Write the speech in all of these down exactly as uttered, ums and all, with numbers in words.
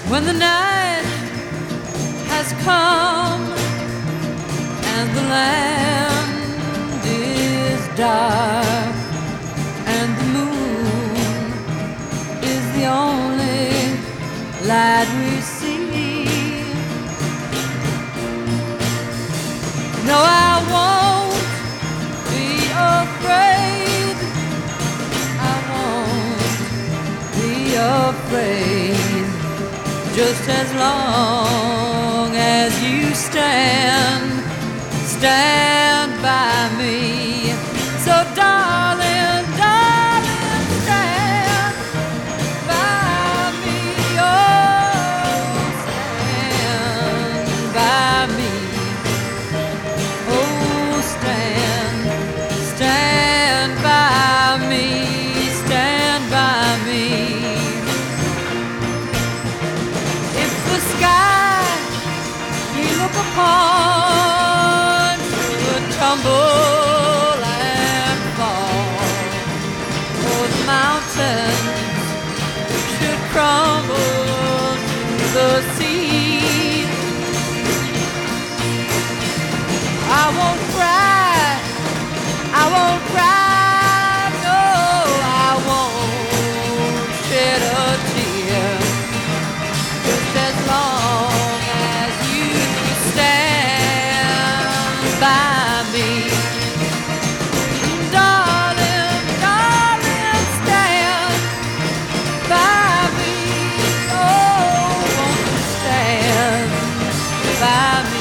When the night has come and the land is dark and the moon is the only light we see. No, I won't be afraid. I won't be afraid. Just as long as you stand, stand by me. So darling, darling, stand by me. Oh, stand by me. Oh, stand, stand by me. Stand by me. Look upon would tumble and fall, or the mountains should crumble to the sea. I won't cry, I won't cry, no, I won't shed a tear, just as long as you stand by me. Darling, darling, stand by me. Oh, won't you stand by me?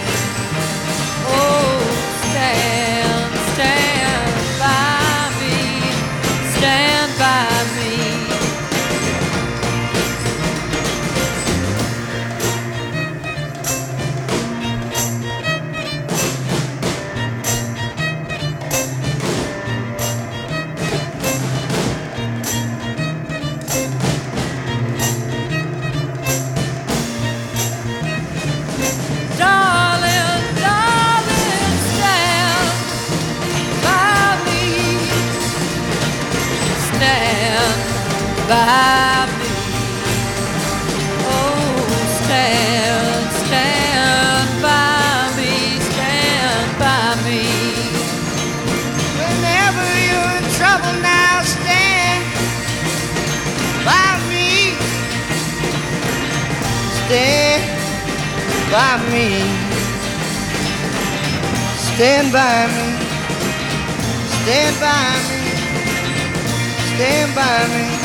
Oh, stand, stand by me. Stand by me. By me, oh, stand, stand by me, stand by me. Whenever you're in trouble now, stand by me. Stand by me. Stand by me. Stand by me. Stand by me.